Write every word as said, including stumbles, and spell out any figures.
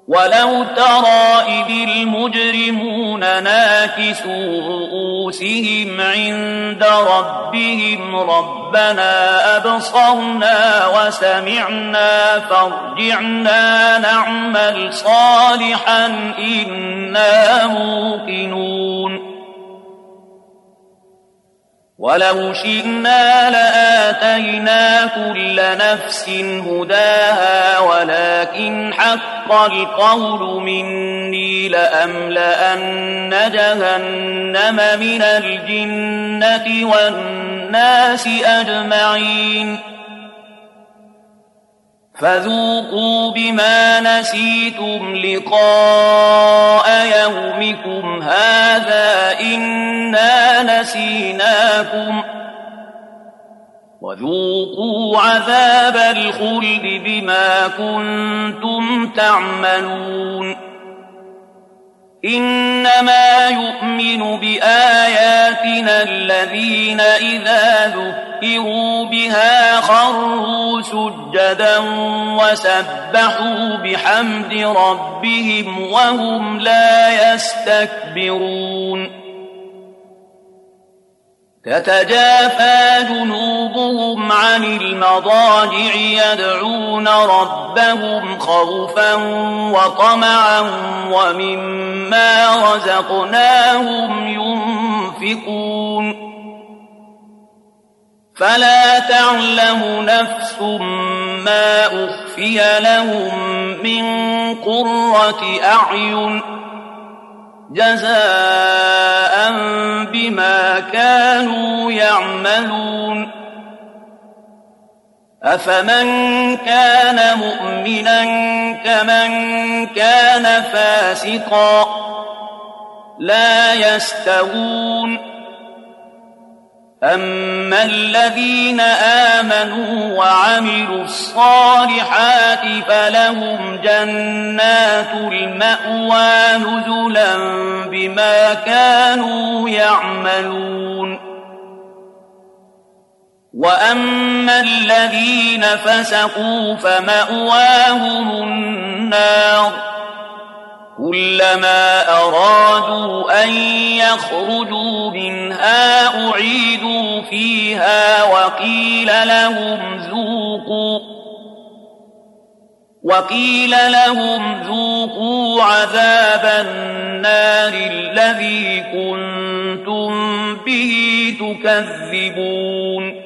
ولو ترى إذ المجرمون ناكسوا رؤوسهم عند ربهم ربنا أبصرنا وسمعنا فارجعنا نعمل صالحا إنا موقنون ولو شئنا لآتينا كل نفس هداها ولكن حق القول مني لأملأن جهنم من الجنة والناس أجمعين فذوقوا بما نسيتم لقاء يومكم هذا إنا نسيناكم وذوقوا عذاب الخلد بما كنتم تعملون إنما يؤمن بآياتنا الذين إذا ذكروا بها خروا سجدا وسبحوا بحمد ربهم وهم لا يستكبرون تتجافى جنوبهم عن المضاجع يدعون ربهم خوفا وطمعا ومما رزقناهم ينفقون فلا تعلم نفس ما أخفي لهم من قرة أعين جزاء بما كانوا يعملون أفمن كان مؤمنا كمن كان فاسقا لا يستوون أما الذين آمنوا وعملوا الصالحات فلهم جنات المأوى نزلا بما كانوا يعملون وأما الذين فسقوا فمأواهم النار كلما أرادوا أن يخرجوا منها أعيدوا فيها وقيل لهم ذوقوا وقيل لهم ذوقوا عذاب النار الذي كنتم به تكذبون